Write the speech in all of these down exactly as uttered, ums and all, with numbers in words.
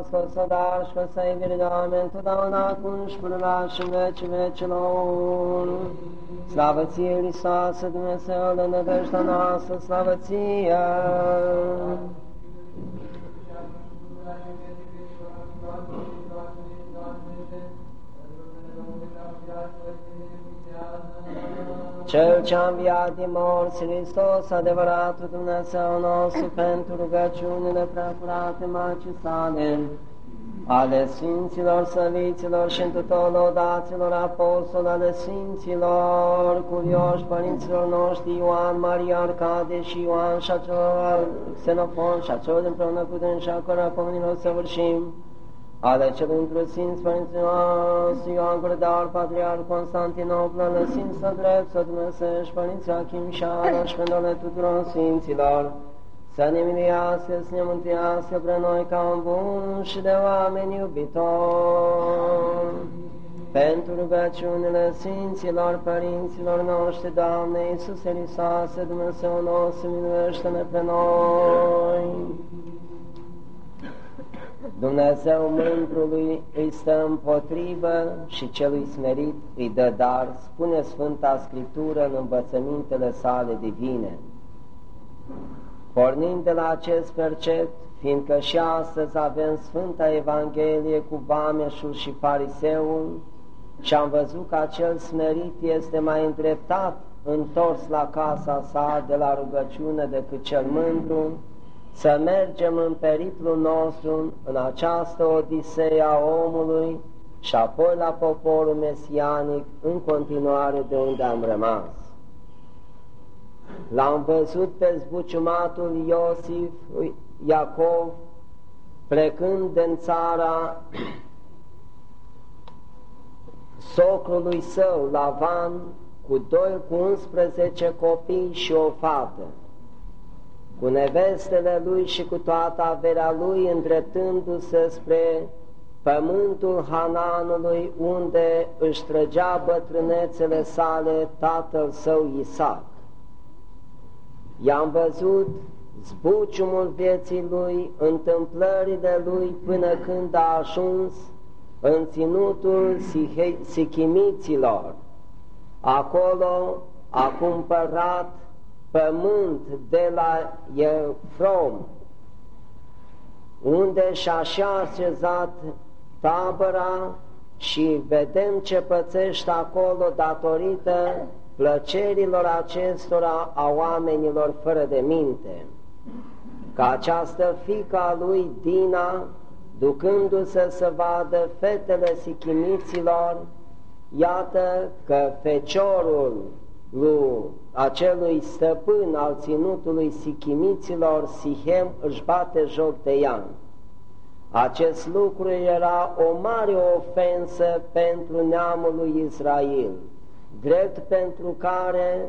Hristos, să dar și să iubire de oameni, totdeauna acum și pururea și în vecii vecilor. Slavă ție, Hristoase, Dumnezeu, de nădejdea noastră, slavă ție! Cel ce-a înviat din morți, Hristos, adevăratul Dumnezeu nostru, pentru rugăciunile preacurate Maicii sale, ale Sfinților, Săviților și întrutor lăudaților apostoli, ale Sfinților, curioși, părinților noștri, Ioan, Maria, Arcade și Ioan, și a celor Xenofon, și a celor împreună cu dâns și a cărora pomenilor săvârșim, ale celor într-o Sfinți Părinții noștri, Ioan Gurădar, Patriarh Constantinopol, lăsim să drept, să Dumnezeu și Părinții Achim și Ana și pentru ale tuturor Sfinților, să ne miliască, să ne mântuiască pre noi ca un bun și de oameni iubitori. Pentru rugăciunile Sfinților Părinților noștri, Doamne Iisuse Hristoase, Dumnezeu nostru, miluiește-ne pe noi. Dumnezeu mândrului îi stă împotrivă și celui smerit îi dă dar, spune Sfânta Scriptură în învățămintele sale divine. Pornind de la acest percept, fiindcă și astăzi avem Sfânta Evanghelie cu vameșul și fariseul, și am văzut că acel smerit este mai îndreptat, întors la casa sa de la rugăciune decât cel mândru, să mergem în periplul nostru, în această odiseie a omului și apoi la poporul mesianic, în continuare de unde am rămas. L-am văzut pe zbuciumatul Iosif, Iacov, plecând din țara socrului său, Lavan, cu doi, cu unsprezece copii și o fată, cu nevestele lui și cu toată averea lui, îndreptându-se spre pământul Hananului, unde își trăgea bătrânețele sale tatăl său Isaac. I-am văzut zbuciumul vieții lui, întâmplările lui, până când a ajuns în ținutul Sichimiților. Acolo a cumpărat pământ de la Efrom, unde și-a așezat tabăra, și vedem ce pățește acolo datorită plăcerilor acestora a oamenilor fără de minte. Că această fiică a lui Dina, ducându-se să vadă fetele sichimiților, iată că feciorul lui acelui stăpân al ținutului sichimiților, Sihem, își bate joc de ea. Acest lucru era o mare ofensă pentru neamul lui Israel, drept pentru care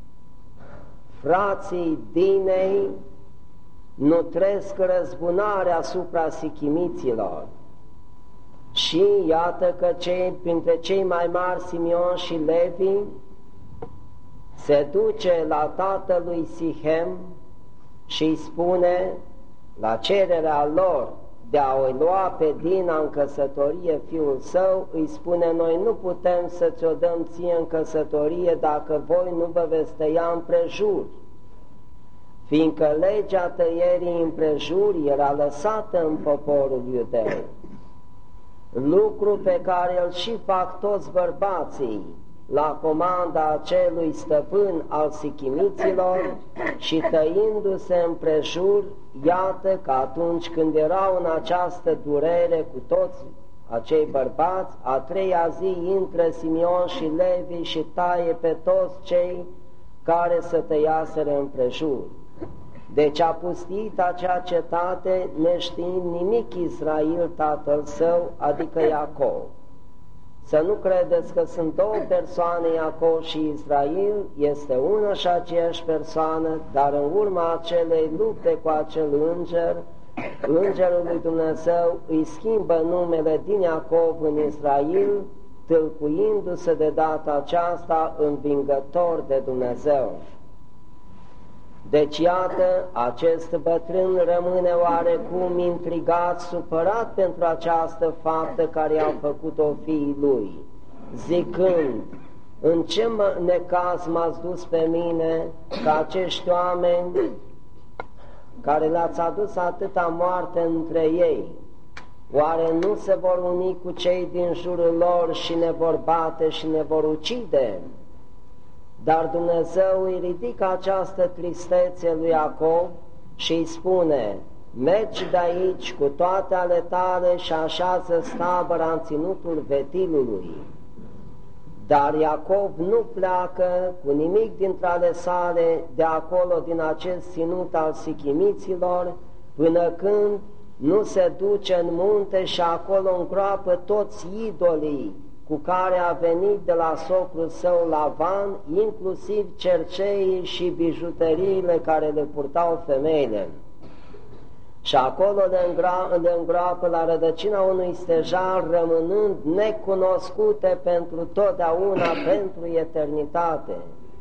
frații Dinei nutresc răzbunare asupra sichimiților. Și iată că cei, printre cei mai mari, Simeon și Levi, se duce la tatălui Sihem și îi spune, la cererea lor de a o lua pe Dina în căsătorie fiul său, îi spune, noi nu putem să ți-o dăm ție în căsătorie dacă voi nu vă veți tăia împrejur, fiindcă legea tăierii împrejur era lăsată în poporul iudeu, lucru pe care îl și fac toți bărbații la comanda acelui stăpân al sichimiților, și tăindu-se împrejur, iată că atunci când erau în această durere cu toți acei bărbați, a treia zi intră Simeon și Levi și taie pe toți cei care se tăiaseră împrejur. Deci a pustit acea cetate neștiind nimic Israel tatăl său, adică Iacov. Să nu credeți că sunt două persoane, Iacov și Israel, este una și aceeași persoană, dar în urma acelei lupte cu acel înger, îngerul lui Dumnezeu îi schimbă numele din Iacov în Israel, tâlcuindu-se de data aceasta învingător de Dumnezeu. Deci iată, acest bătrân rămâne oarecum intrigat, supărat pentru această faptă care i-au făcut-o fiii lui, zicând: în ce necaz m-ați dus pe mine, ca acești oameni care le-ați adus atâta moarte între ei, oare nu se vor uni cu cei din jurul lor și ne vor bate și ne vor ucide? Dar Dumnezeu îi ridică această tristețe lui Iacov și îi spune: mergi de aici cu toate ale tale și așează stabăra în ținutul vetilului. Dar Iacov nu pleacă cu nimic dintre ale sale de acolo, din acest ținut al sichimiților, până când nu se duce în munte și acolo îngroapă toți idolii cu care a venit de la socrul său Lavan, inclusiv cerceii și bijuteriile care le purtau femeile. Și acolo le, îngra, le îngroapă la rădăcina unui stejar, rămânând necunoscute pentru totdeauna, pentru eternitate.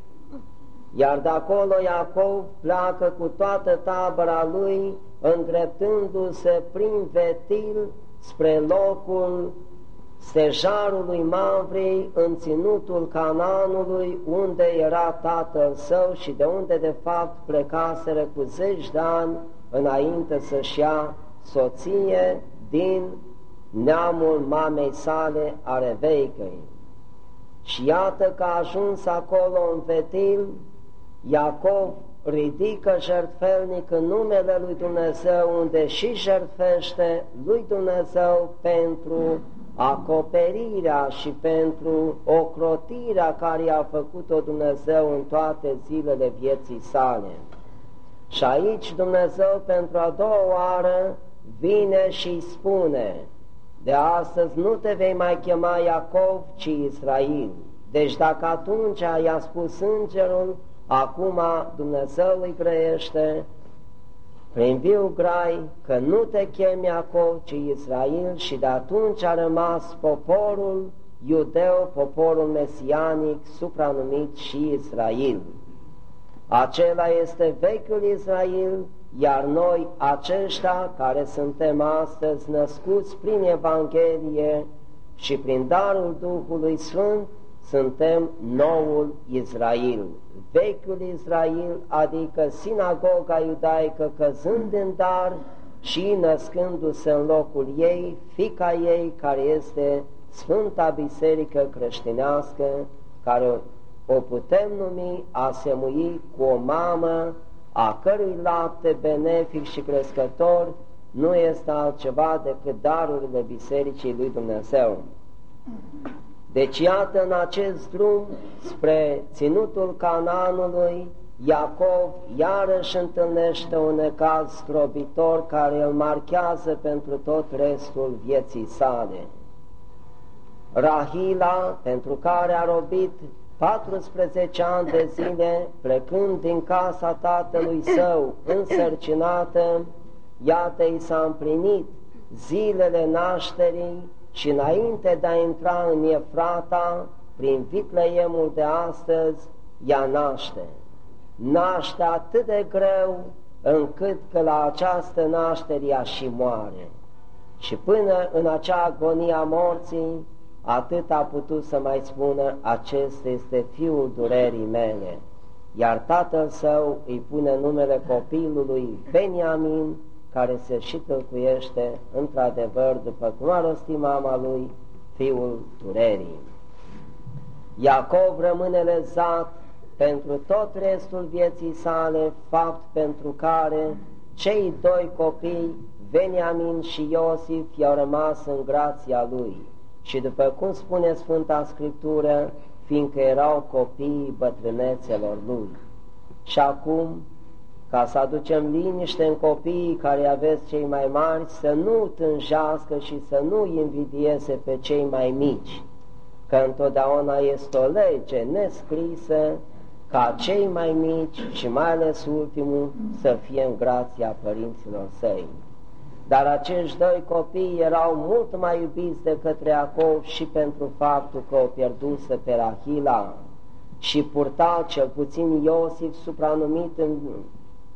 Iar de acolo Iacov pleacă cu toată tabăra lui, îndreptându-se prin Vetil spre locul stejarului Mamvrei, în ținutul Canaanului, unde era tatăl său și de unde de fapt plecaseră cu zeci de ani înainte să-și ia soție din neamul mamei sale, a Reveicăi. Și iată că a ajuns acolo în Vetil, Iacov ridică jertfelnic în numele lui Dumnezeu, unde și jertfește lui Dumnezeu pentru acoperirea și pentru ocrotirea care i-a făcut-o Dumnezeu în toate zilele vieții sale. Și aici Dumnezeu pentru a doua oară vine și îi spune: de astăzi nu te vei mai chema Iacov, ci Israel. Deci dacă atunci i-a spus îngerul, acum Dumnezeu îi grăiește prin viu grai că nu te chemi Iacov, ci Israel, și de atunci a rămas poporul iudeu, poporul mesianic, supranumit și Israel. Acela este vechiul Israel, iar noi, aceștia care suntem astăzi născuți prin Evanghelie și prin darul Duhului Sfânt, suntem noul Israel. Vechiul Israel, adică sinagoga iudaică căzând în dar și născându-se în locul ei, fiica ei, care este Sfânta Biserică creștinească, care o putem numi asemui cu o mamă, a cărui lapte benefic și crescător nu este altceva decât darurile Bisericii lui Dumnezeu. Deci iată, în acest drum spre ținutul Canaanului, Iacov iarăși întâlnește un necaz zdrobitor care îl marchează pentru tot restul vieții sale. Rahila, pentru care a robit paisprezece ani de zile, plecând din casa tatălui său însărcinată, iată, i s-a împlinit zilele nașterii și înainte de a intra în Efrata, prin Vitleemul de astăzi, ea naște. Naște atât de greu, încât că la această naștere ea și moare. Și până în acea agonie a morții, atât a putut să mai spună: acesta este fiul durerii mele. Iar tatăl său îi pune numele copilului Beniamin, care se și tâlcuiește într-adevăr, după cum a rostit mama lui, fiul durerii. Iacov rămâne lezat pentru tot restul vieții sale, fapt pentru care cei doi copii, Beniamin și Iosif, i-au rămas în grația lui. Și după cum spune Sfânta Scriptură, fiindcă erau copiii bătrânețelor lui. Și acum, ca să aducem liniște în copiii care aveți cei mai mari, să nu tânjească și să nu invidieze pe cei mai mici, că întotdeauna este o lege nescrisă ca cei mai mici și mai ales ultimul să fie în grația părinților săi. Dar acești doi copii erau mult mai iubiți de către Iacov și pentru faptul că o pierduse pe Rahila și purta, cel puțin Iosif, supranumit în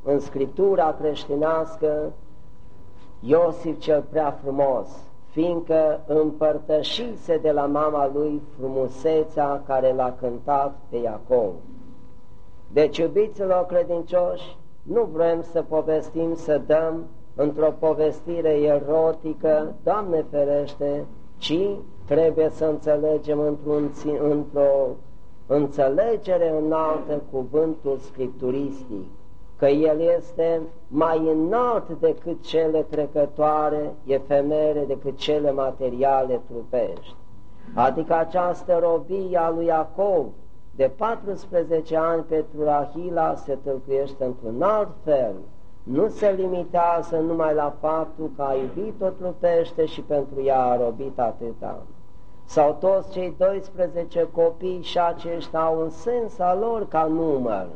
în Scriptura creștinească Iosif cel prea frumos, fiindcă împărtășise de la mama lui frumusețea care l-a cântat pe Iacov. Deci, iubiților credincioși, nu vrem să povestim, să dăm într-o povestire erotică, Doamne ferește, ci trebuie să înțelegem într-un, într-o înțelegere înaltă cuvântul scripturistic, că el este mai înalt decât cele trecătoare, efemere, decât cele materiale trupești. Adică această robie a lui Iacov de paisprezece ani pentru Rahila se tâlcuiește într-un alt fel. Nu se limitează numai la faptul că a iubit-o trupește și pentru ea a robit atâta. Sau toți cei doisprezece copii și aceștia au un sens al lor ca număr,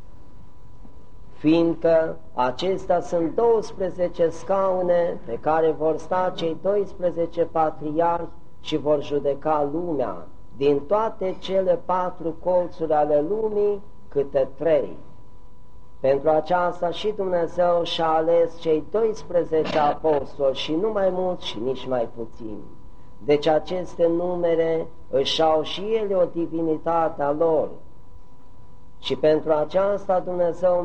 fiindcă acestea sunt douăsprezece scaune pe care vor sta cei doisprezece patriarhi și vor judeca lumea, din toate cele patru colțuri ale lumii, câte trei. Pentru aceasta și Dumnezeu și-a ales cei doisprezece apostoli și nu mai mulți și nici mai puțini. Deci aceste numere își au și ele o divinitate a lor. Și pentru aceasta Dumnezeu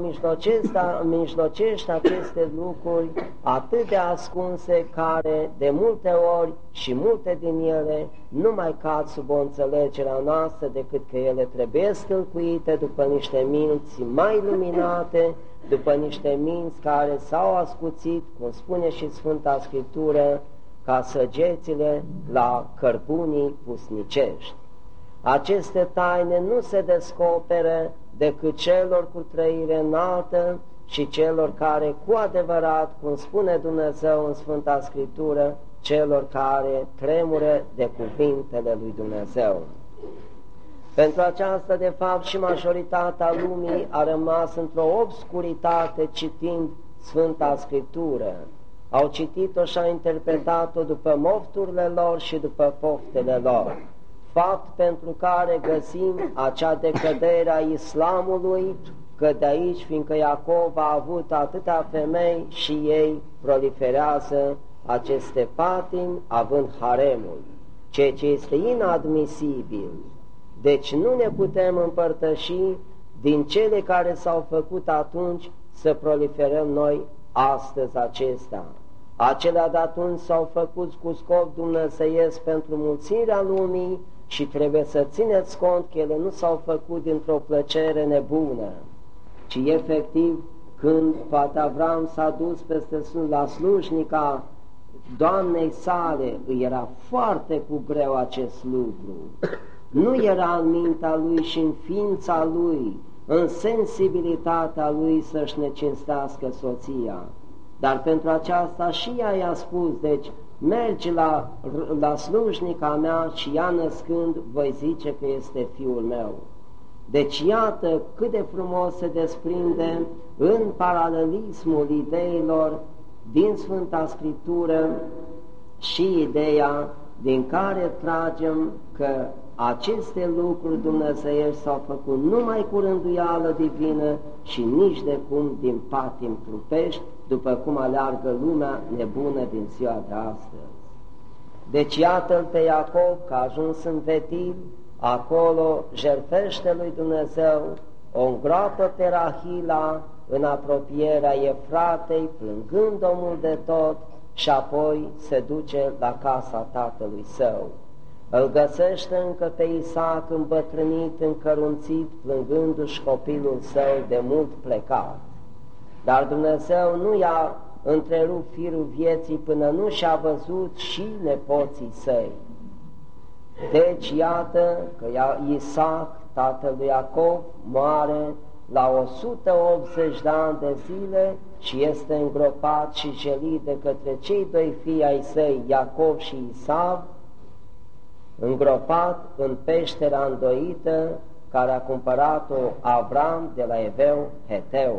mijlocește aceste lucruri atât de ascunse, care de multe ori și multe din ele nu mai cad sub o înțelegere a noastră, decât că ele trebuie stâlcuite după niște minți mai luminate, după niște minți care s-au ascuțit, cum spune și Sfânta Scriptură, ca săgețile la cărbunii pusnicești. Aceste taine nu se descoperă decât celor cu trăire înaltă și celor care cu adevărat, cum spune Dumnezeu în Sfânta Scriptură, celor care tremură de cuvintele lui Dumnezeu. Pentru aceasta, de fapt, și majoritatea lumii a rămas într-o obscuritate citind Sfânta Scriptură. Au citit-o și au interpretat-o după mofturile lor și după poftele lor, fapt pentru care găsim acea decădere a islamului, că de aici, fiindcă Iacov a avut atâtea femei și ei proliferează aceste patimi, având haremul, ceea ce este inadmisibil. Deci nu ne putem împărtăși din cele care s-au făcut atunci să proliferăm noi astăzi acestea. Acelea de atunci s-au făcut cu scop dumnezeiesc pentru mulțirea lumii și trebuie să țineți cont că ele nu s-au făcut dintr-o plăcere nebună, ci efectiv când poate Avram s-a dus peste la slujnica doamnei sale, îi era foarte cu greu acest lucru. Nu era în mintea lui și în ființa lui, în sensibilitatea lui să-și necinstească soția. Dar pentru aceasta și ea i-a spus, deci mergi la, la slujnica mea și ea născând voi zice că este fiul meu. Deci iată cât de frumos se desprinde în paralelismul ideilor din Sfânta Scriptură și ideea din care tragem că aceste lucruri dumnezeiești s-au făcut numai cu rânduială divină și nici de cum din patim trupești, după cum aleargă lumea nebună din ziua de astăzi. Deci iată-l pe Iacov că a ajuns în Betil, acolo jertfește lui Dumnezeu, o îngroapă pe Rahila în apropierea Efratei, plângând omul de tot, și apoi se duce la casa tatălui său. Îl găsește încă pe Isaac îmbătrânit, încărunțit, plângându-și copilul său de mult plecat. Dar Dumnezeu nu i-a întrerupt firul vieții până nu și-a văzut și nepoții săi. Deci iată că Isaac, tatăl lui Iacov, moare la o sută optzeci de ani de zile și este îngropat și jelit de către cei doi fii ai săi, Iacov și Isav, îngropat în peștera îndoită care a cumpărat-o Avram de la Eveu Heteu.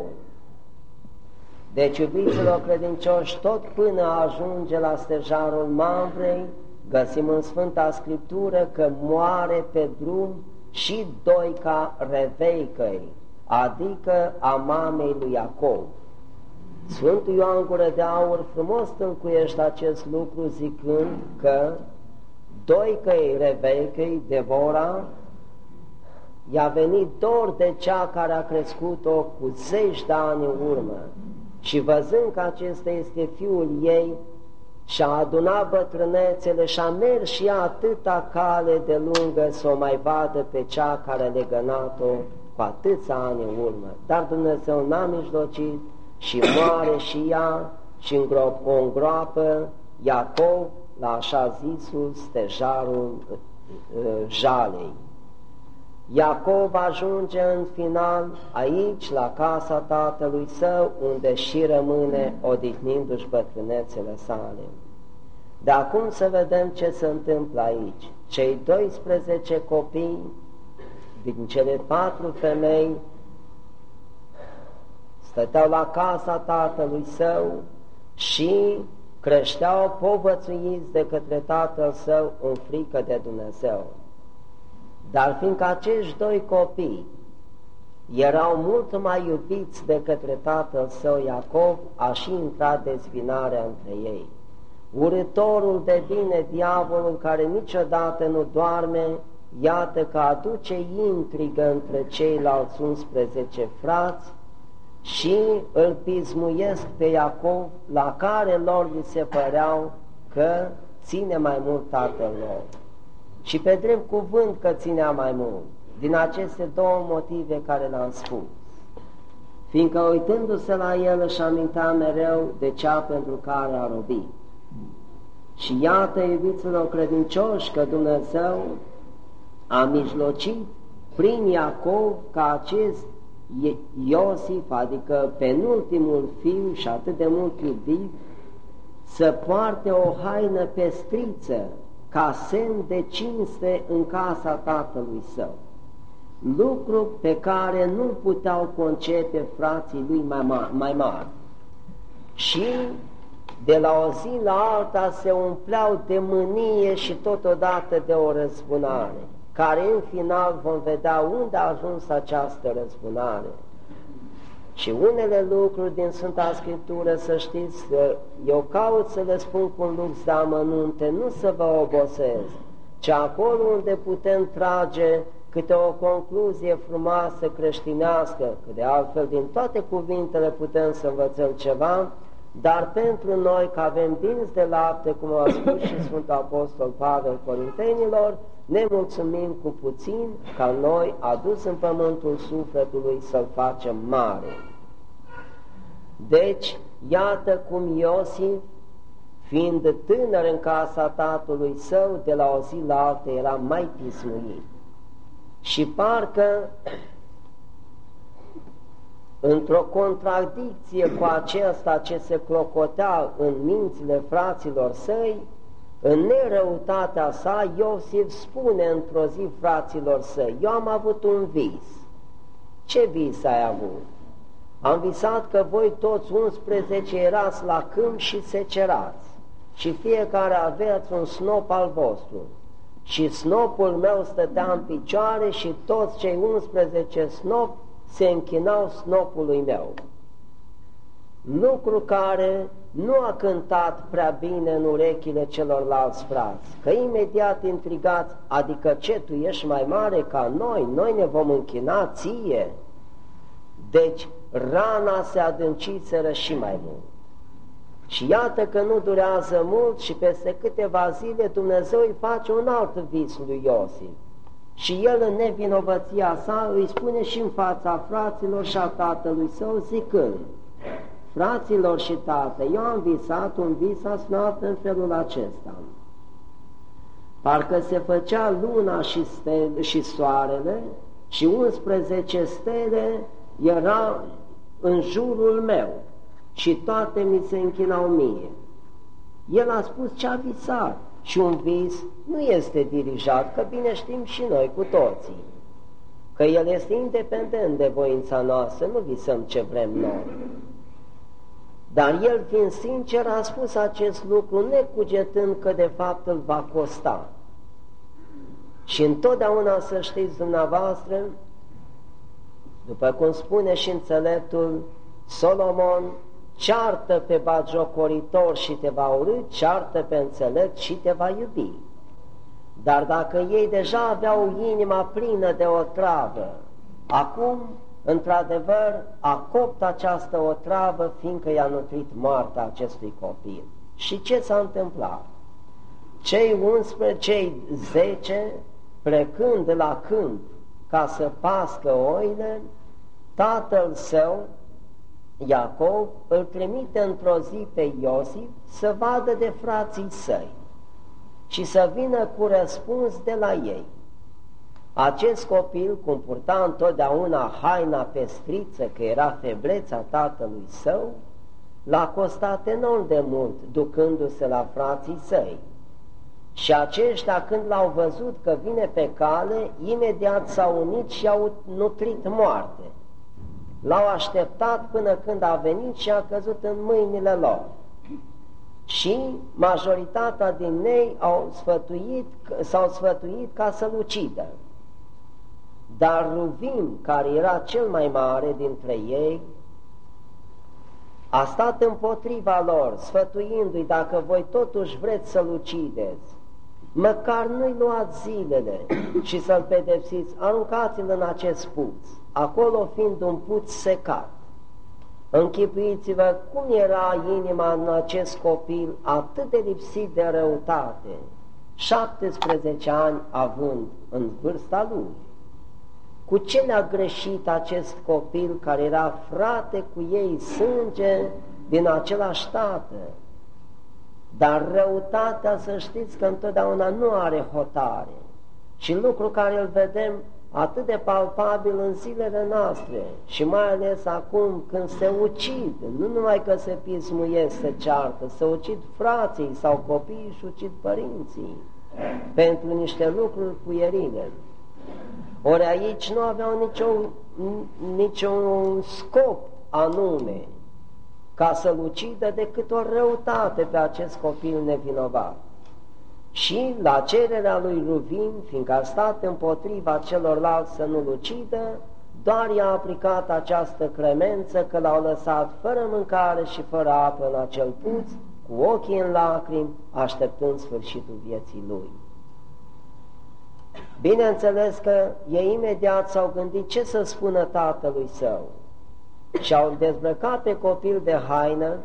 Deci, iubiților credincioși, tot până ajunge la stejarul Mamvrei, găsim în Sfânta Scriptură că moare pe drum și Doica Reveicăi, adică a mamei lui Iacov. Sfântul Ioan Gură de Aur frumos tâlcuiește acest lucru zicând că doică-i Rebecăi, Devora, i-a venit dor de cea care a crescut-o cu zeci de ani în urmă și văzând că acesta este fiul ei, și-a adunat bătrânețele și-a mers și ea atâta cale de lungă să o mai vadă pe cea care a legănat-o cu atâția ani în urmă. Dar Dumnezeu n-a mijlocit și moare și ea și îngrop, o îngroapă Iacov la așa zisul stejarul uh, jalei. Iacov ajunge în final aici, la casa tatălui său, unde și rămâne odihnindu-și bătrânețele sale. De acum să vedem ce se întâmplă aici. Cei doisprezece copii din cele patru femei stăteau la casa tatălui său și creșteau povățuiți de către tatăl său în frică de Dumnezeu. Dar fiindcă acești doi copii erau mult mai iubiți de către tatăl său Iacov, a și intrat dezbinarea între ei. Urâtorul de bine, diavolul care niciodată nu doarme, iată că aduce intrigă între ceilalți unsprezece frați și îl pismuiesc pe Iacov, la care lor li se păreau că ține mai mult tatăl lor. Și pe drept cuvânt că ținea mai mult, din aceste două motive care le-am spus. Fiindcă uitându-se la el își amintea mereu de cea pentru care a robit. Și iată, iubiților credincioși, că Dumnezeu a mijlocit prin Iacov ca acest Iosif, adică penultimul fiu și atât de mult iubit, să poarte o haină pestriță, ca semn de cinste în casa tatălui său, lucru pe care nu puteau concepe frații lui mai, ma mai mari. Și de la o zi la alta se umpleau de mânie și totodată de o răzbunare, care în final vom vedea unde a ajuns această răzbunare. Și unele lucruri din Sfânta Scriptură, să știți, că eu caut să le spun cu un lux de amănunte, nu să vă obosesc, ci acolo unde putem trage câte o concluzie frumoasă creștinească, că de altfel din toate cuvintele putem să învățăm ceva, dar pentru noi, că avem dinți de lapte, cum a spus și Sfântul Apostol Pavel Corintenilor, ne mulțumim cu puțin, ca noi, adus în pământul sufletului, să-l facem mare. Deci, iată cum Iosif, fiind tânăr în casa tatălui său, de la o zi la alta era mai pismuit. Și parcă, într-o contradicție cu acesta ce se clocotea în mințile fraților săi, în nerăutatea sa, Iosif spune într-o zi fraților săi: eu am avut un vis. Ce vis ai avut? Am visat că voi toți unsprezece erați la câmp și secerați și fiecare aveați un snop al vostru. Și snopul meu stătea în picioare și toți cei unsprezece snopi se închinau snopului meu. Lucru care nu a cântat prea bine în urechile celorlalți frați, că imediat intrigați, adică ce, tu ești mai mare ca noi, noi ne vom închina ție? Deci rana se adânciseră și mai mult. Și iată că nu durează mult și peste câteva zile Dumnezeu îi face un alt vis lui Iosif. Și el în nevinovăția sa îi spune și în fața fraților și a tatălui său zicând: fraților și tată, eu am visat un vis asnat în felul acesta. Parcă se făcea luna și, stele, și soarele și unsprezece stele erau în jurul meu și toate mi se închinau mie. El a spus ce a visat și un vis nu este dirijat, că bine știm și noi cu toții, că el este independent de voința noastră, nu visăm ce vrem noi. Dar el, fiind sincer, a spus acest lucru necugetând că de fapt îl va costa. Și întotdeauna să știți dumneavoastră După cum spune și înțeleptul Solomon, ceartă pe batjocoritor și te va urî, ceartă pe înțelept și te va iubi. Dar dacă ei deja aveau inima plină de otravă, acum, într-adevăr, a copt această otravă, fiindcă i-a nutrit moartea acestui copil. Și ce s-a întâmplat? Cei unsprezece, cei zece, plecând de la câmp ca să pască oile, tatăl său, Iacov, îl trimite într-o zi pe Iosif să vadă de frații săi și să vină cu răspuns de la ei. Acest copil, cum purta întotdeauna haina pestriță, că era febleța tatălui său, l-a costat enorm de mult ducându-se la frații săi. Și aceștia, când l-au văzut că vine pe cale, imediat s-au unit și au nutrit moarte. L-au așteptat până când a venit și a căzut în mâinile lor. Și majoritatea din ei au sfătuit, s-au sfătuit ca să-l ucidă. Dar Ruvim, care era cel mai mare dintre ei, a stat împotriva lor, sfătuindu-i: dacă voi totuși vreți să-l ucideți, măcar nu-i luați zilele și să-l pedepsiți, aruncați-l în acest puț, acolo fiind un puț secat. Închipuiți-vă cum era inima în acest copil atât de lipsit de răutate, șaptesprezece ani având în vârsta lui. Cu ce le-a greșit acest copil care era frate cu ei, sânge din același tată? Dar răutatea, să știți că întotdeauna nu are hotare. Și lucru care îl vedem atât de palpabil în zilele noastre și mai ales acum când se ucid, nu numai că se pismuiesc, se ceartă, se ucid frații sau copiii și ucid părinții pentru niște lucruri puierile. Ori aici nu aveau niciun, niciun scop anume ca să-l ucidă decât o răutate pe acest copil nevinovat. Și la cererea lui Ruvim, fiindcă a stat împotriva celorlalți să nu-l ucidă, doar i-a aplicat această clemență că l-au lăsat fără mâncare și fără apă în acel puț, cu ochii în lacrimi, așteptând sfârșitul vieții lui. Bineînțeles că ei imediat s-au gândit ce să spună tatălui său și au dezbrăcat pe copil de haină,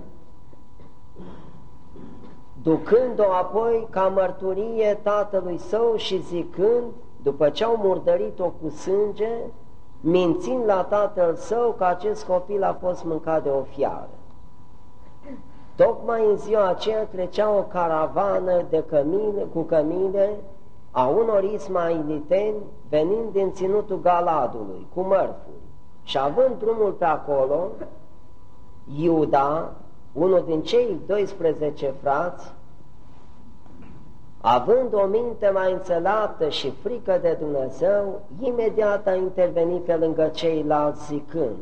ducând-o apoi ca mărturie tatălui său și zicând, după ce au murdărit-o cu sânge, mințind la tatăl său că acest copil a fost mâncat de o fiară. Tocmai în ziua aceea trecea o caravană de cămile, cu cămile a unor ismailiteni venind din ținutul Galadului, cu mărfuri. Și având drumul pe acolo, Iuda, unul din cei doisprezece frați, având o minte mai înțeleaptă și frică de Dumnezeu, imediat a intervenit pe lângă ceilalți zicând: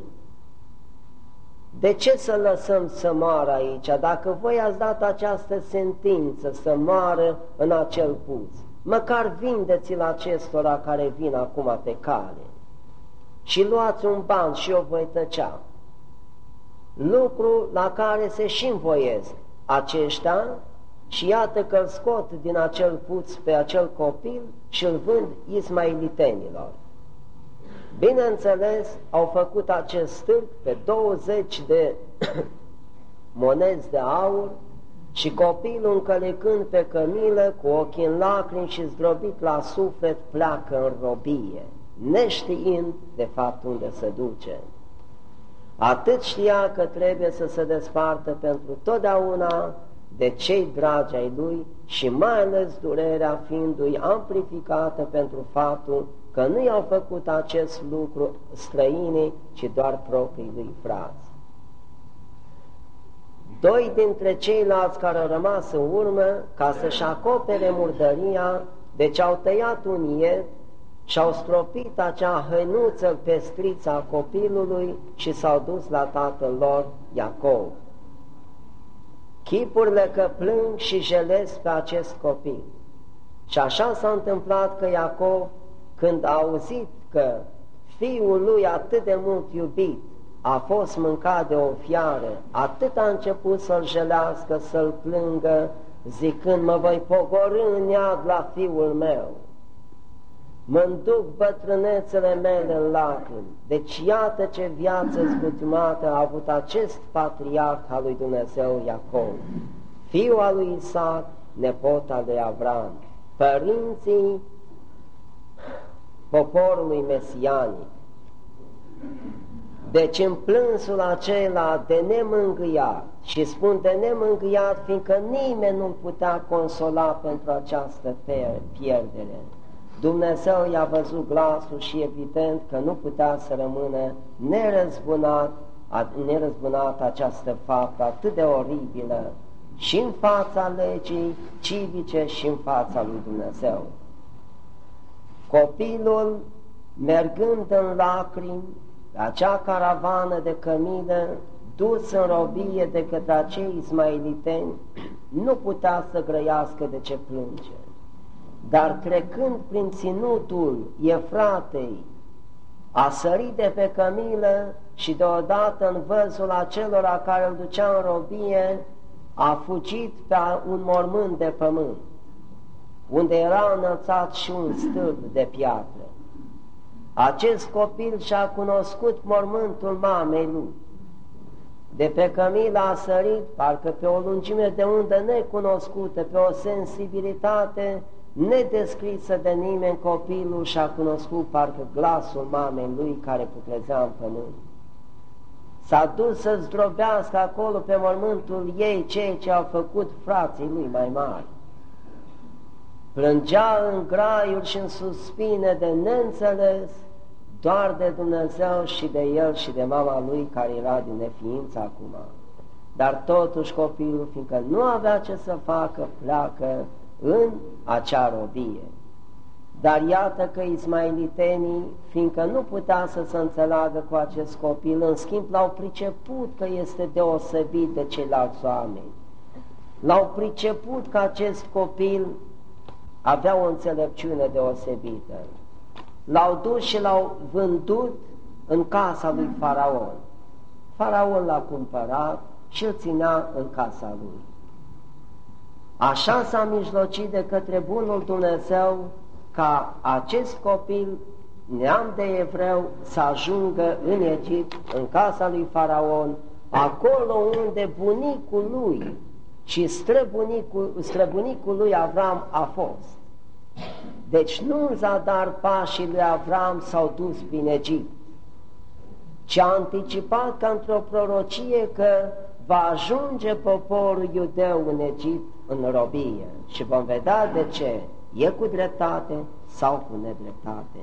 de ce să lăsăm să moară aici, dacă voi ați dat această sentință să moară în acel puț? Măcar vindeți-l acestora care vin acum pe cale și luați un ban și eu voi tăcea. Lucru la care se și învoiesc aceștia și iată că îl scot din acel puț pe acel copil și îl vând ismailitenilor. Bineînțeles, au făcut acest stâlp pe douăzeci de monezi de aur și copilul, încălecând pe cămilă, cu ochii în lacrimi și zdrobit la suflet, pleacă în robie, neștiind de fapt unde se duce. Atât știa că trebuie să se despartă pentru totdeauna de cei dragi ai lui și mai ales durerea fiindu-i amplificată pentru faptul că nu i-au făcut acest lucru străinii, ci doar proprii lui frați. Doi dintre ceilalți care au rămas în urmă, ca să-și acopere murdăria, deci au tăiat un ied și-au stropit acea hăinuță pestriță a copilului și s-au dus la tatăl lor, Iacov. Chipurile că plâng și jelesc pe acest copil. Și așa s-a întâmplat că Iacov, când a auzit că fiul lui atât de mult iubit a fost mâncat de o fiară, atât a început să-l jelească, să-l plângă, zicând, mă voi pogorî în iad la fiul meu, mă-mi duc bătrânețele mele în lacrimi. Deci iată ce viață zbutimată a avut acest patriarh al lui Dumnezeu Iacov, fiul al lui Isaac, nepot al lui Avram, părinții poporului mesianic. Deci în plânsul acela de nemângâiat, și spun de nemângâiat, fiindcă nimeni nu putea consola pentru această pierdere, Dumnezeu i-a văzut glasul și evident că nu putea să rămână nerăzbunat, nerăzbunat această faptă atât de oribilă și în fața legii civice și în fața lui Dumnezeu. Copilul, mergând în lacrimi, acea caravană de cămilă, dus în robie de către acei ismailiteni, nu putea să grăiască de ce plânge. Dar trecând prin ținutul Efratei, a sărit de pe cămilă și deodată în văzul acelora care îl ducea în robie, a fugit pe un mormânt de pământ, unde era înălțat și un stâlp de piatră. Acest copil și-a cunoscut mormântul mamei lui. De pe cămilă a sărit, parcă pe o lungime de undă necunoscută, pe o sensibilitate nedescrisă de nimeni, copilul și-a cunoscut parcă glasul mamei lui care putrezea în pământ. S-a dus să zdrobească acolo pe mormântul ei ceea ce au făcut frații lui mai mari. Plângea în graiuri și în suspine de neînțeles doar de Dumnezeu și de el și de mama lui care era din neființă acum. Dar totuși copilul, fiindcă nu avea ce să facă, pleacă în acea robie. Dar iată că ismailitenii, fiindcă nu putea să se înțeleagă cu acest copil, în schimb l-au priceput că este deosebit de ceilalți oameni. L-au priceput că acest copil avea o înțelepciune deosebită. L-au dus și l-au vândut în casa lui Faraon. Faraon l-a cumpărat și îl ținea în casa lui. Așa s-a mijlocit de către bunul Dumnezeu ca acest copil, neam de evreu, să ajungă în Egipt, în casa lui Faraon, acolo unde bunicul lui și străbunicul, străbunicul lui Avram a fost. Deci nu în zadar pașii lui Avram s-au dus prin Egipt, ci a anticipat ca într-o prorocie că va ajunge poporul iudeu în Egipt în robie. Și vom vedea de ce, e cu dreptate sau cu nedreptate.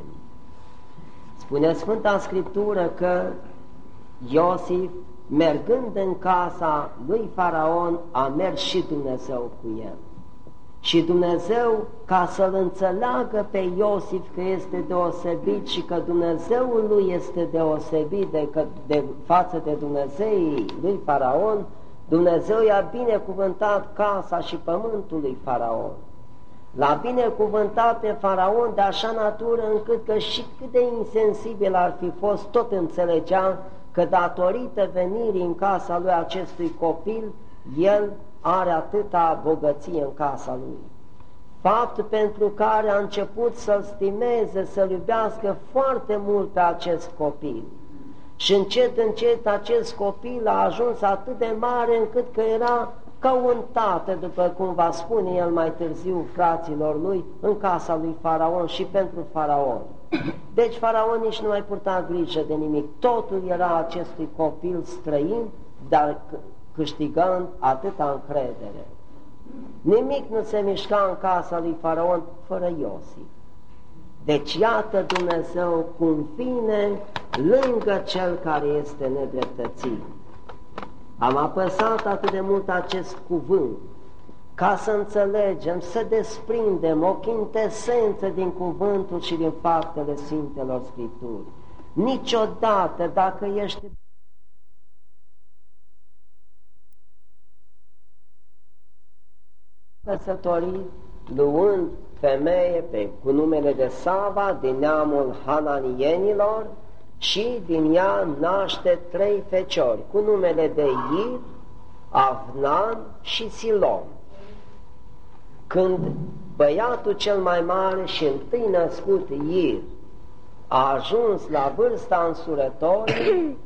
Spune Sfânta Scriptură că Iosif, mergând în casa lui Faraon, a mers și Dumnezeu cu el. Și Dumnezeu, ca să-l înțeleagă pe Iosif că este deosebit și că Dumnezeul lui este deosebit de, de față de Dumnezeii lui Faraon, Dumnezeu i-a binecuvântat casa și pământul lui Faraon. L-a binecuvântat pe Faraon de așa natură încât că și cât de insensibil ar fi fost, tot înțelegea că datorită venirii în casa lui acestui copil, el are atâta bogăție în casa lui. Fapt pentru care a început să-l stimeze, să-l iubească foarte mult pe acest copil. Și încet, încet acest copil a ajuns atât de mare încât că era ca un tată, după cum va spune el mai târziu fraților lui, în casa lui Faraon și pentru Faraon. Deci Faraon nici nu mai purta grijă de nimic, totul era acestui copil străin, dar câștigând atâta încredere. Nimic nu se mișca în casa lui Faraon fără Iosif. Deci iată Dumnezeu cum vine lângă cel care este nedreptățit. Am apăsat atât de mult acest cuvânt ca să înțelegem, să desprindem o chintesență din cuvântul și din faptele Sfintelor Scripturi. Niciodată, dacă ești căsătorit, luând femeie pe, cu numele de Sava din neamul Hananienilor, și din ea naște trei feciori cu numele de Ir, Avnan și Silom. Când băiatul cel mai mare și întâi născut Ir a ajuns la vârsta însurătorii,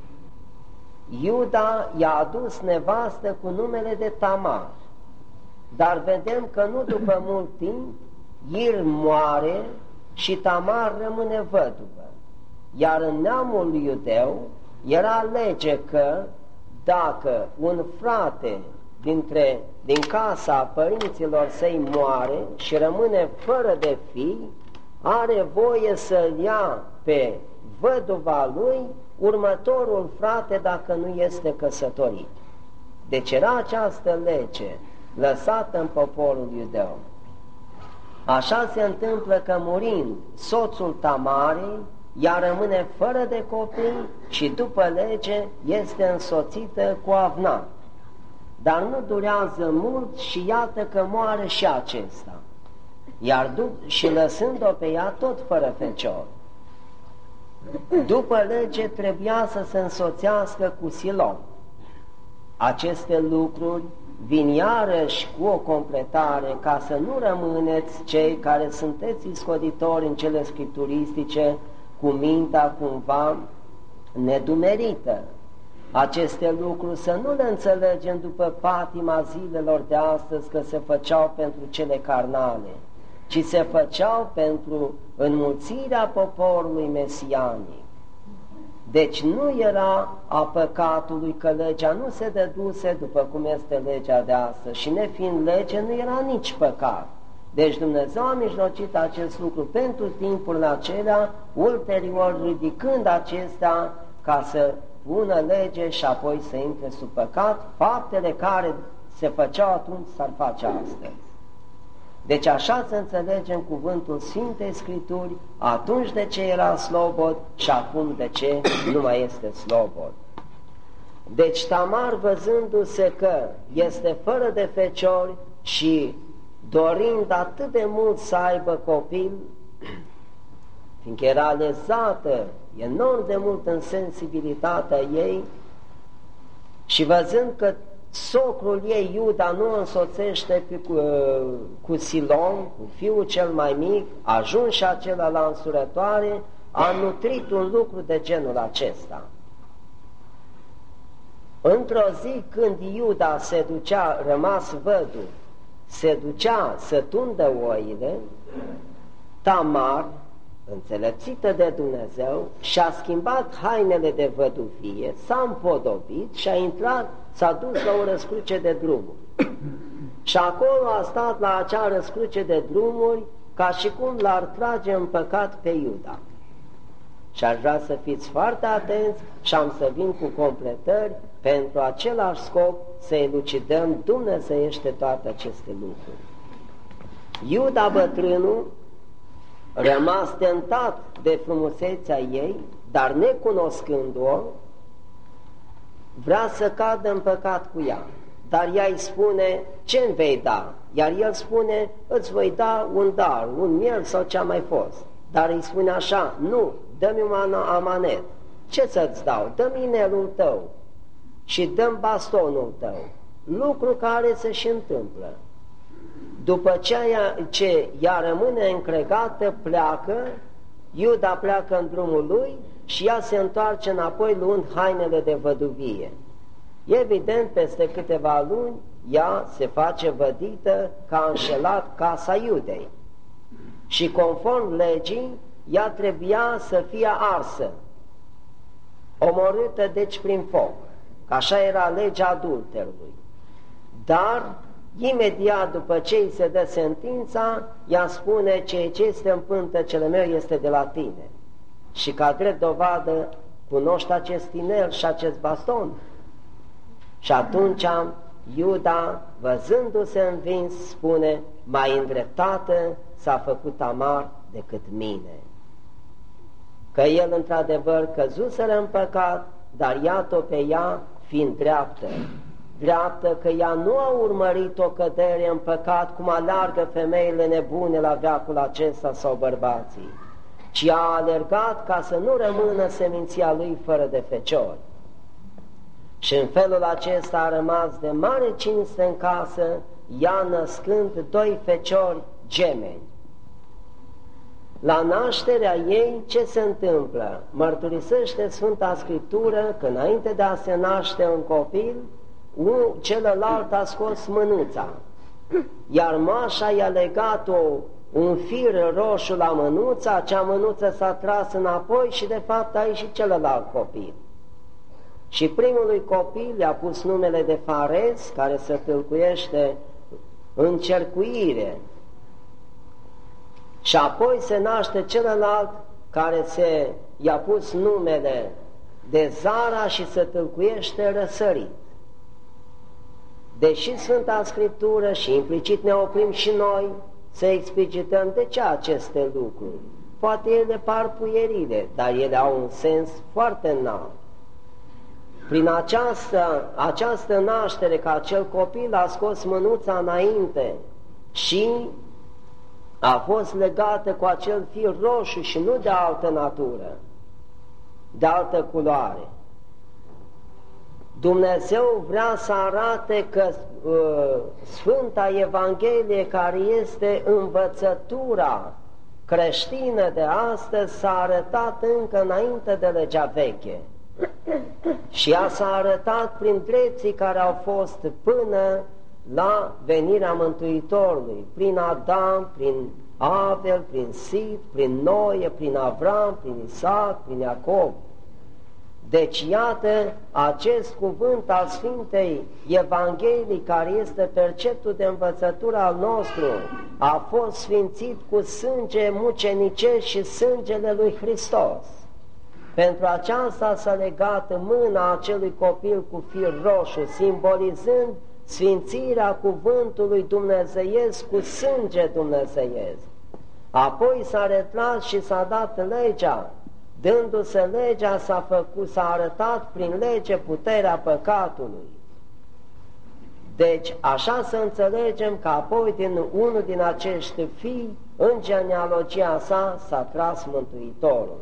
Iuda i-a adus nevastă cu numele de Tamar. Dar vedem că nu după mult timp Ir moare și Tamar rămâne văduvă. Iar în neamul iudeu era lege că dacă un frate dintre, din casa părinților săi moare și rămâne fără de fii, are voie să-l ia pe văduva lui următorul frate dacă nu este căsătorit. Deci era această lege lăsată în poporul iudeu. Așa se întâmplă că murind soțul Tamarei, ea rămâne fără de copii și după lege este însoțită cu Avnan. Dar nu durează mult și iată că moare și acesta, iar și lăsând-o pe ea tot fără fecior. După lege trebuia să se însoțească cu Silom. Aceste lucruri vin iarăși cu o completare ca să nu rămâneți cei care sunteți iscoditori în cele scripturistice cu mintea cumva nedumerită. Aceste lucruri să nu le înțelegem după patima zilelor de astăzi că se făceau pentru cele carnale, ci se făceau pentru înmulțirea poporului mesianic. Deci nu era a păcatului că legea nu se dăduse după cum este legea de astăzi și nefiind lege nu era nici păcat. Deci Dumnezeu a mijlocit acest lucru pentru timpurile acelea, ulterior ridicând acestea ca să pună lege și apoi să intre sub păcat, faptele care se făceau atunci s-ar face astăzi. Deci așa să înțelegem cuvântul Sfintei Scripturi, atunci de ce era slobod și acum de ce nu mai este slobod. Deci Tamar, văzându-se că este fără de feciori și dorind atât de mult să aibă copil, fiindcă era lezată enorm de mult în sensibilitatea ei și văzând că socrul ei, Iuda, nu o însoțește pe, cu, cu Silom, cu fiul cel mai mic, ajuns și acela la însurătoare, a nutrit un lucru de genul acesta. Într-o zi când Iuda se ducea, rămas văduv, se ducea să tundă oile, Tamar, înțelepțită de Dumnezeu, și-a schimbat hainele de văduvie, s-a împodobit și a intrat, s-a dus la o răscruce de drumuri. Și acolo a stat la acea răscruce de drumuri ca și cum l-ar trage în păcat pe Iuda. Și aș vrea să fiți foarte atenți și am să vin cu completări pentru același scop să elucidăm dumnezeiește toate aceste lucruri. Iuda bătrânul, rămas tentat de frumusețea ei, dar necunoscând-o, vrea să cadă în păcat cu ea. Dar ea îi spune, ce-mi vei da? Iar el spune, îți voi da un dar, un miel sau ce-a mai fost. Dar îi spune așa, nu, dă-mi un amanet. Ce să-ți dau? Dă-mi inelul tău și dă-mi bastonul tău. Lucru care se și întâmplă. După ce ea rămâne încregată, pleacă, Iuda pleacă în drumul lui și ea se întoarce înapoi luând hainele de văduvie. Evident, peste câteva luni, ea se face vădită că a înșelat casa Iudei. Și conform legii, ea trebuia să fie arsă, omorâtă deci prin foc, că așa era legea adulterului. Dar imediat după ce îi se dă sentința, ea spune, ceea ce este în pântecele meu este de la tine. Și ca drept dovadă, cunoști acest inel și acest baston? Și atunci Iuda, văzându-se învins, spune, mai îndreptată s-a făcut Tamar decât mine. Că el într-adevăr căzuseră în păcat, dar iată-o pe ea fiind dreaptă. Dreaptă că ea nu a urmărit o cădere în păcat cum aleargă femeile nebune la veacul acesta sau bărbații, ci a alergat ca să nu rămână seminția lui fără de feciori. Și în felul acesta a rămas de mare cinste în casă, ea născând doi feciori gemeni. La nașterea ei, ce se întâmplă? Mărturisește Sfânta Scriptură că înainte de a se naște un copil, celălalt a scos mânuța, iar moașa i-a legat-o un fir roșu la mânuță, acea mânuță s-a tras înapoi și de fapt a ieșit celălalt copil. Și primului copil i-a pus numele de Fares, care se tâlcuiește încercuire, și apoi se naște celălalt care se i-a pus numele de Zara și se tâlcuiește răsărit. Deși Sfânta Scriptură și implicit ne oprim și noi să explicităm de ce aceste lucruri, poate ele par puierile, dar ele au un sens foarte înalt. Prin această, această naștere, că acel copil a scos mânuța înainte și a fost legată cu acel fir roșu și nu de altă natură, de altă culoare. Dumnezeu vrea să arate că uh, Sfânta Evanghelie, care este învățătura creștină de astăzi, s-a arătat încă înainte de legea veche. Și ea s-a arătat prin drepții care au fost până la venirea Mântuitorului, prin Adam, prin Abel, prin Sid, prin Noe, prin Avram, prin Isaac, prin Iacob. Deci, iată, acest cuvânt al Sfintei Evangheliei, care este perceptul de învățătură al nostru, a fost sfințit cu sânge mucenicesc și sângele lui Hristos. Pentru aceasta s-a legat mâna acelui copil cu fir roșu, simbolizând sfințirea cuvântului dumnezeiesc cu sânge dumnezeiesc. Apoi s-a retras și s-a dat legea. Dându-se legea, s-a făcut, s-a arătat prin lege puterea păcatului. Deci, așa să înțelegem că apoi din unul din acești fii, în genealogia sa, s-a tras Mântuitorul.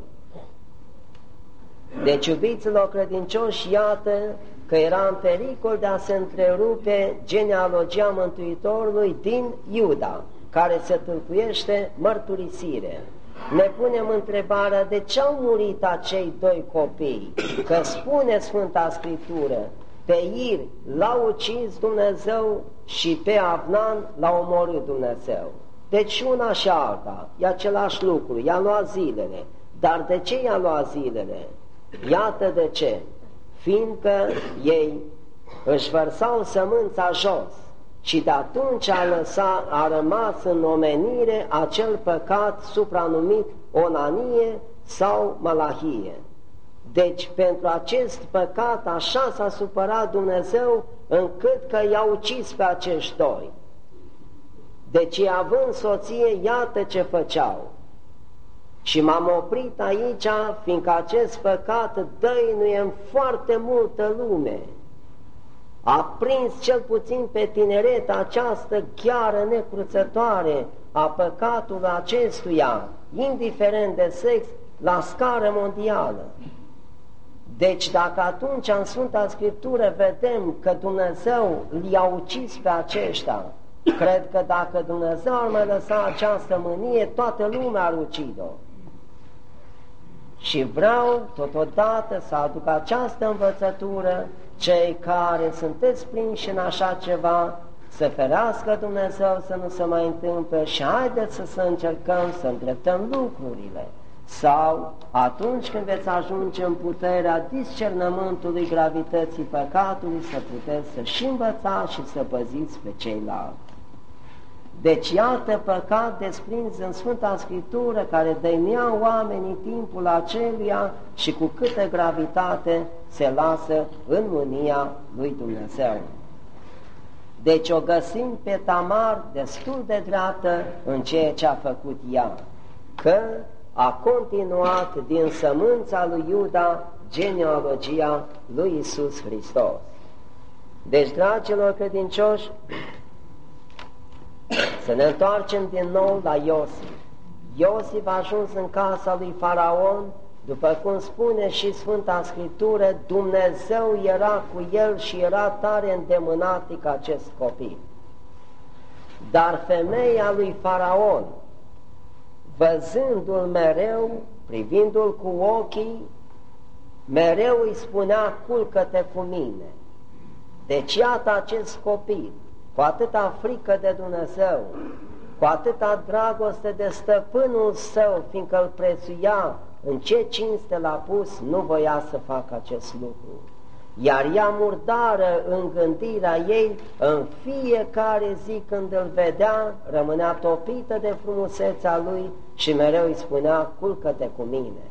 Deci, iubiților credincioși, iată că era în pericol de a se întrerupe genealogia Mântuitorului din Iuda, care se tâlcuiește mărturisire. Ne punem întrebarea de ce au murit acei doi copii, că spune Sfânta Scriptură, pe Ir l-a ucis Dumnezeu și pe Avnan l-a omorât Dumnezeu. Deci una și alta, e același lucru, i-a luat zilele. Dar de ce i-a luat zilele? Iată de ce. Fiindcă ei își vărsau sămânța jos și de atunci a, lăsat, a rămas în omenire acel păcat supranumit onanie sau malahie. Deci pentru acest păcat așa s-a supărat Dumnezeu încât că i-a ucis pe acești doi. Deci având soție, iată ce făceau. Și m-am oprit aici, fiindcă acest păcat dăinuie în foarte multă lume. A prins cel puțin pe tineret această gheară necruțătoare a păcatului acestuia, indiferent de sex, la scară mondială. Deci dacă atunci în Sfânta Scriptură vedem că Dumnezeu i-a ucis pe aceștia, cred că dacă Dumnezeu ar mai lăsa această mânie, toată lumea ar ucide-o. Și vreau totodată să aduc această învățătură, cei care sunteți prinși în așa ceva, să ferească Dumnezeu să nu se mai întâmple și haideți să, să încercăm să îndreptăm lucrurile. Sau atunci când veți ajunge în puterea discernământului gravității păcatului, să puteți să și învățați și să păziți pe ceilalți. Deci iată păcat desprins în Sfânta Scriptură, care dăinea oamenii timpul aceluia și cu câtă gravitate se lasă în mânia lui Dumnezeu. Deci o găsim pe Tamar destul de dreaptă în ceea ce a făcut ea, că a continuat din sămânța lui Iuda genealogia lui Iisus Hristos. Deci, dragilor credincioși, să ne întoarcem din nou la Iosif. Iosif a ajuns în casa lui Faraon, după cum spune și Sfânta Scriptură, Dumnezeu era cu el și era tare îndemânatic acest copil. Dar femeia lui Faraon, văzându-l mereu, privindu-l cu ochii, mereu îi spunea, culcă-te cu mine. Deci iată acest copil, cu atâta frică de Dumnezeu, cu atâta dragoste de stăpânul său, fiindcă îl prețuia, în ce cinste l-a pus, nu voia să facă acest lucru. Iar ea murdară în gândirea ei, în fiecare zi când îl vedea, rămânea topită de frumusețea lui și mereu îi spunea, culcă-te cu mine.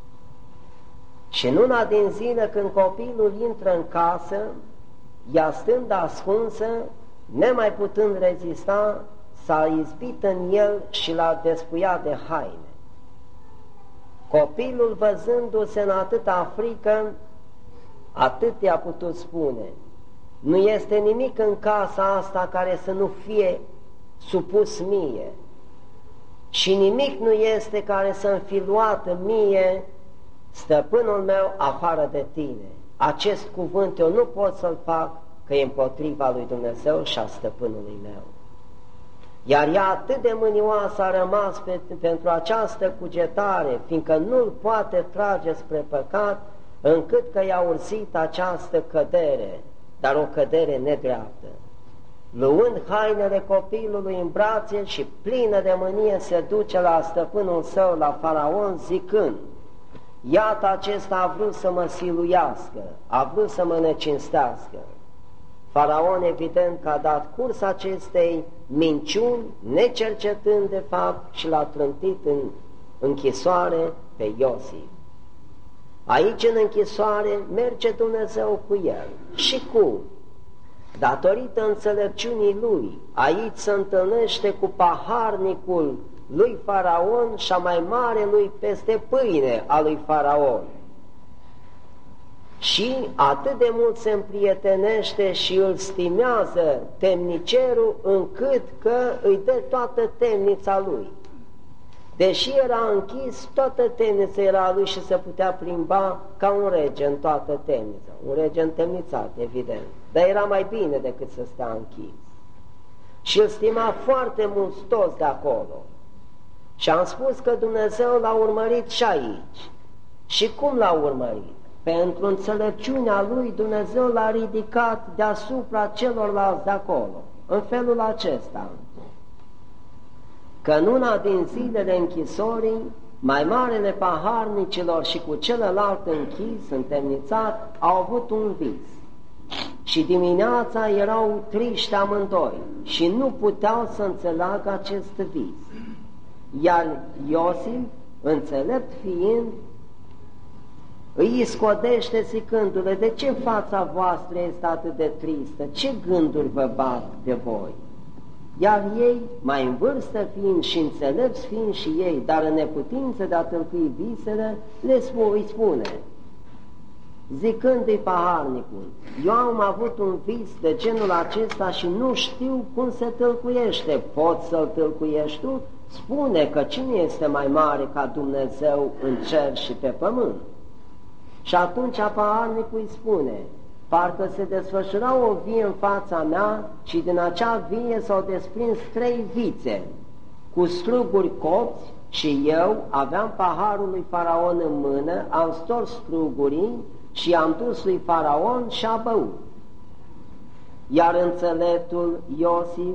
Și în una din zile când copilul intră în casă, ea stând ascunsă, nemai putând rezista, s-a izbit în el și l-a despuiat de haine. Copilul, văzându-se în atâta frică, atât i-a putut spune, nu este nimic în casa asta care să nu fie supus mie și nimic nu este care să-mi fi luat mie, stăpânul meu, afară de tine. Acest cuvânt eu nu pot să-l fac, că e împotriva lui Dumnezeu și a stăpânului meu. Iar ea atât de mânioasă a rămas pe, pentru această cugetare, fiindcă nu-l poate trage spre păcat, încât că i-a urzit această cădere, dar o cădere nedreaptă. Luând hainele copilului în brațe și plină de mânie se duce la stăpânul său, la Faraon, zicând, iată acesta a vrut să mă siluiască, a vrut să mă necinstească. Faraon, evident că a dat curs acestei minciuni, necercetând de fapt, și l-a trântit în închisoare pe Iosif. Aici, în închisoare, merge Dumnezeu cu el. Și cum? Datorită înțelepciunii lui, aici se întâlnește cu paharnicul lui Faraon și a mai mare lui peste pâine a lui Faraon. Și atât de mult se împrietenește și îl stimează temnicerul, încât că îi dă toată temnița lui. Deși era închis, toată temnița era a lui și se putea plimba ca un rege în toată temnița. Un rege întemnițat, evident, dar era mai bine decât să stea închis. Și îl stima foarte mult toți de acolo. Și am spus că Dumnezeu l-a urmărit și aici. Și cum l-a urmărit? Pentru înțelepciunea lui, Dumnezeu l-a ridicat deasupra celorlalți de acolo, în felul acesta, că în una din zilele închisorii, mai marele paharnicilor și cu celălalt închis, întemnițat, au avut un vis. Și dimineața erau triști amândoi și nu puteau să înțeleagă acest vis. Iar Iosif, înțelept fiind, îi scodește zicându-le, de ce fața voastră este atât de tristă? Ce gânduri vă bat de voi? Iar ei, mai în vârstă fiind și înțelepți fiind și ei, dar în neputință de a tâlcui visele, le spune, îi spune, zicându-i paharnicul, eu am avut un vis de genul acesta și nu știu cum se tâlcuiește, poți să-l tâlcuiești tu? Spune că cine este mai mare ca Dumnezeu în cer și pe pământ? Și atunci paharnicul îi spune, parcă se desfășura o vie în fața mea și din acea vie s-au desprins trei vițe cu struguri copți și eu aveam paharul lui Faraon în mână, am stors strugurii și am dus lui Faraon și a băut. Iar înțeleptul Iosif,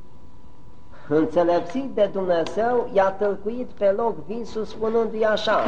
înțelepțit de Dumnezeu, i-a tălcuit pe loc visul spunându-i așa,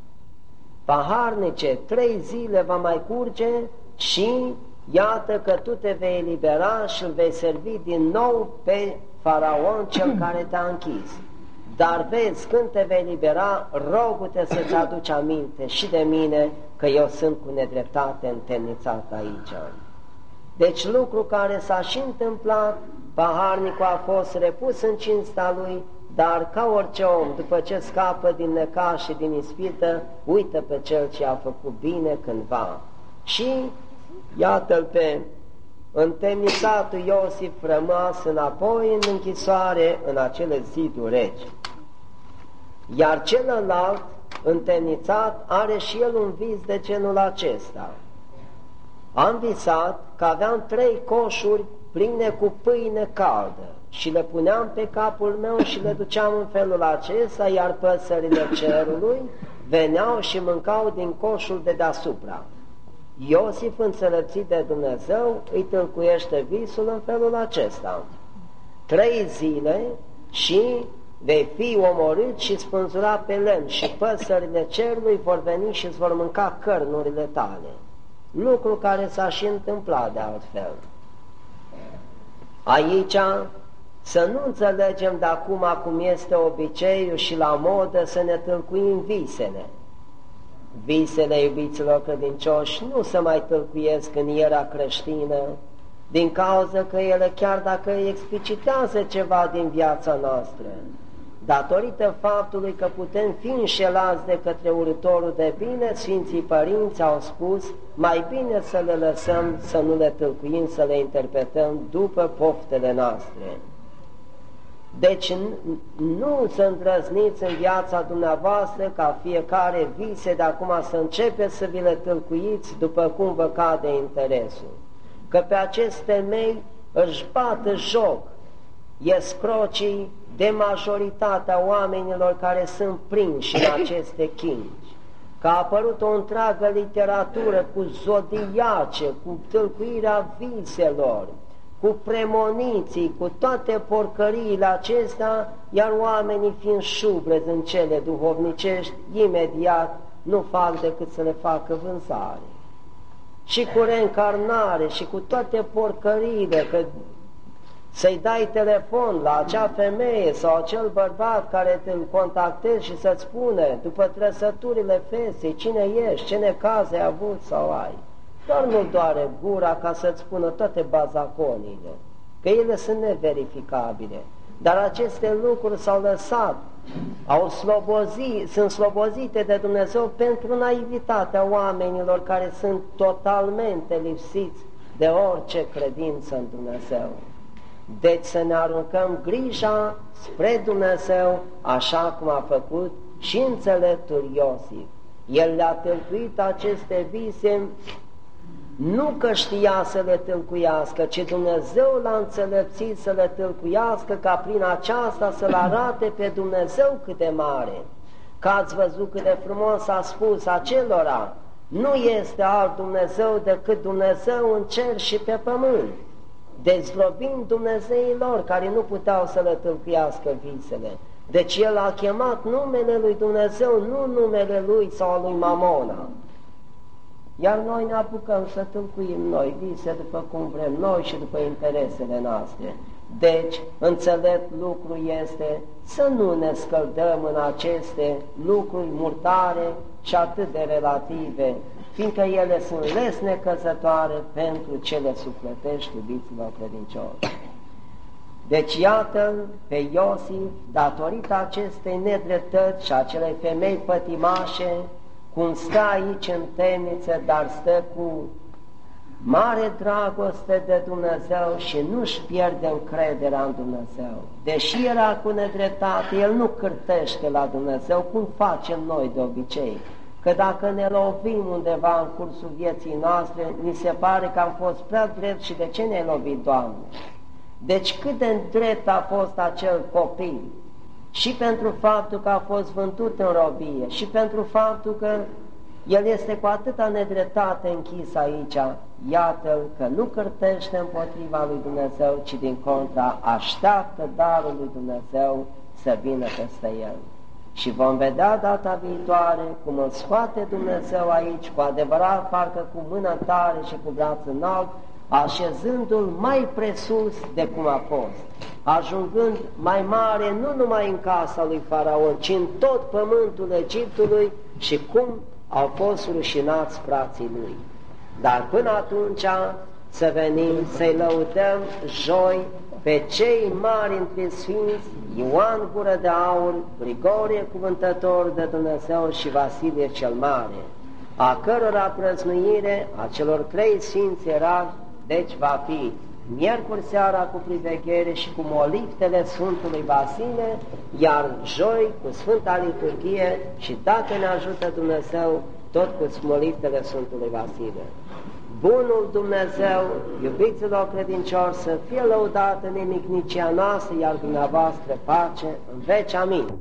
paharnice, trei zile va mai curge și iată că tu te vei elibera și îl vei servi din nou pe Faraon, cel care te-a închis. Dar vezi, când te vei elibera, rogu-te să-ți aduci aminte și de mine, că eu sunt cu nedreptate întemnițat aici. Deci lucru care s-a și întâmplat, paharnicul a fost repus în cinsta lui, dar ca orice om, după ce scapă din necaz și din ispită, uită pe cel ce a făcut bine cândva. Și iată-l pe întemnițatul Iosif rămas înapoi în închisoare în acele ziduri regi. Iar celălalt, întemnițat, are și el un vis de genul acesta. Am visat că aveam trei coșuri pline cu pâine caldă și le puneam pe capul meu și le duceam în felul acesta, iar păsările cerului veneau și mâncau din coșul de deasupra. Iosif, înțelepțit de Dumnezeu, îi tâlcuiește visul în felul acesta. Trei zile și vei fi omorât și spânzurat pe lemn și păsările cerului vor veni și îți vor mânca cărnurile tale. Lucru care s-a și întâmplat de altfel. Aici să nu înțelegem de acum cum este obiceiul și la modă să ne tâlcuim visele. Visele, iubiților credincioși, nu se mai tâlcuiesc în era creștină, din cauza că ele, chiar dacă explicitează ceva din viața noastră, datorită faptului că putem fi înșelați de către urătorul de bine, Sfinții Părinți au spus, mai bine să le lăsăm, să nu le tâlcuim, să le interpretăm după poftele noastre. Deci nu să îndrăzniți în viața dumneavoastră ca fiecare vise de acum să începeți să vi le tâlcuiți după cum vă cade interesul. Că pe acest temei își bată joc escrocii de majoritatea oamenilor care sunt prinși în aceste chingi. Că a apărut o întreagă literatură cu zodiace, cu tâlcuirea viselor, cu premoniții, cu toate porcăriile acestea, iar oamenii fiind șubrezi în cele duhovnicești, imediat nu fac decât să le facă vânzare. Și cu reîncarnare și cu toate porcăriile, că să-i dai telefon la acea femeie sau acel bărbat care te contactezi și să-ți spune, după trăsăturile feței, cine ești, ce necaz ai avut sau ai. Doar nu doare gura ca să-ți spună toate bazaconile, că ele sunt neverificabile. Dar aceste lucruri s-au lăsat, au slobozit, sunt slobozite de Dumnezeu pentru naivitatea oamenilor care sunt totalmente lipsiți de orice credință în Dumnezeu. Deci să ne aruncăm grija spre Dumnezeu, așa cum a făcut și înțeleptul Iosif. El le-a tâlcuit aceste vise nu că știa să le tâlcuiască, ci Dumnezeu l-a înțelepțit să le tâlcuiască, ca prin aceasta să-L arate pe Dumnezeu cât de mare. Că ați văzut cât de frumos a spus acelora, nu este alt Dumnezeu decât Dumnezeu în cer și pe pământ, dezvlobind Dumnezeilor care nu puteau să le tâlcuiască visele. Deci El a chemat numele lui Dumnezeu, nu numele lui sau al lui Mamona. Iar noi ne apucăm să tâlcuim noi vise după cum vrem noi și după interesele noastre. Deci, înțelept lucru este să nu ne scăldăm în aceste lucruri murdare și atât de relative, fiindcă ele sunt lesnecăzătoare pentru cele sufletești, iubiților credincioși. Deci iată pe Iosif, datorită acestei nedreptăți și acelei femei pătimașe, cum stă aici în temniță, dar stă cu mare dragoste de Dumnezeu și nu-și pierde încrederea în Dumnezeu. Deși era cu nedreptate, el nu cârtește la Dumnezeu, cum facem noi de obicei. Că dacă ne lovim undeva în cursul vieții noastre, ni se pare că am fost prea drept și de ce ne-ai lovit, Doamne? Deci cât de drept a fost acel copil, și pentru faptul că a fost vândut în robie, și pentru faptul că el este cu atâta nedreptate închis aici, iată că nu cârtește împotriva lui Dumnezeu, ci din contra așteaptă darul lui Dumnezeu să vină peste el. Și vom vedea data viitoare cum îl scoate Dumnezeu aici, cu adevărat, parcă cu mână tare și cu braț înalt, așezându-l mai presus de cum a fost, ajungând mai mare nu numai în casa lui Faraon, ci în tot pământul Egiptului, și cum au fost rușinați frații lui. Dar până atunci să venim să-i lăudăm joi pe cei mari între Sfinți, Ioan Gură de Aur, Grigorie Cuvântător de Dumnezeu și Vasilie cel Mare, a cărora prăznuire a celor trei Sfinți erarhi, deci va fi miercuri seara cu priveghere și cu moliftele Sfântului Vasile, iar joi cu Sfânta Liturghie și, dacă ne ajută Dumnezeu, tot cu moliftele Sfântului Vasile. Bunul Dumnezeu, iubiților credincioși, să fie lăudată nemicnicia noastră, iar dumneavoastră pace în veci. Amin.